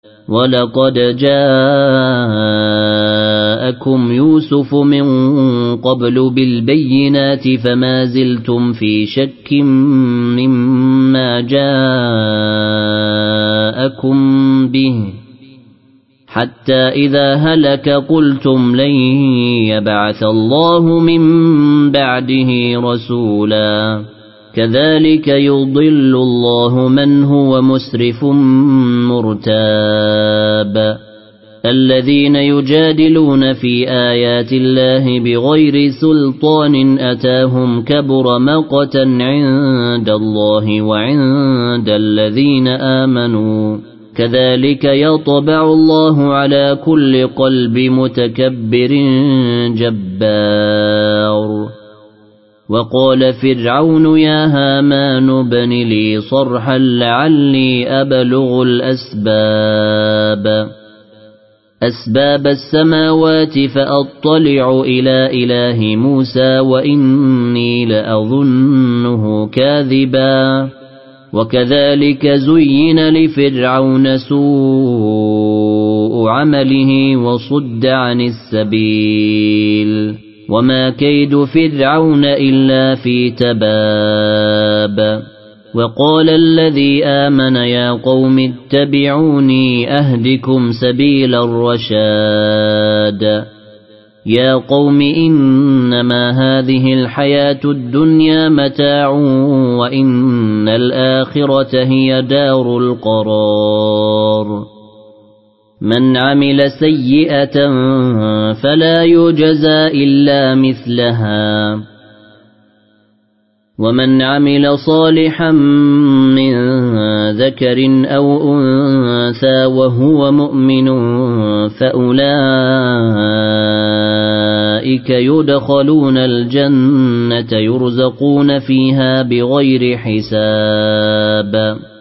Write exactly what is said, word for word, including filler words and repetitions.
ولقد جاءكم يوسف من قبل بالبينات فما زلتم في شك مما جاءكم به حتى إذا هلك قلتم لن يبعث الله من بعده رسولا كذلك يضل الله من هو مسرف مرتاب الذين يجادلون في آيات الله بغير سلطان أتاهم كبر مقتا عند الله وعند الذين آمنوا كذلك يطبع الله على كل قلب متكبر جبار وقال فرعون يا هامان ابن لي صرحا لعلي أبلغ الأسباب أسباب السماوات فأطلع إلى إله موسى وإني لأظنه كاذبا وكذلك زين لفرعون سوء عمله وصد عن السبيل وما كيد فرعون إلا في تباب وقال الذي آمن يا قوم اتبعوني أهدكم سبيل الرشاد يا قوم إنما هذه الحياة الدنيا متاع وإن الآخرة هي دار القرار من عمل سيئة فلا يجزى إلا مثلها ومن عمل صالحا من ذكر أو أنثى وهو مؤمن فأولئك يدخلون الجنة يرزقون فيها بغير حساب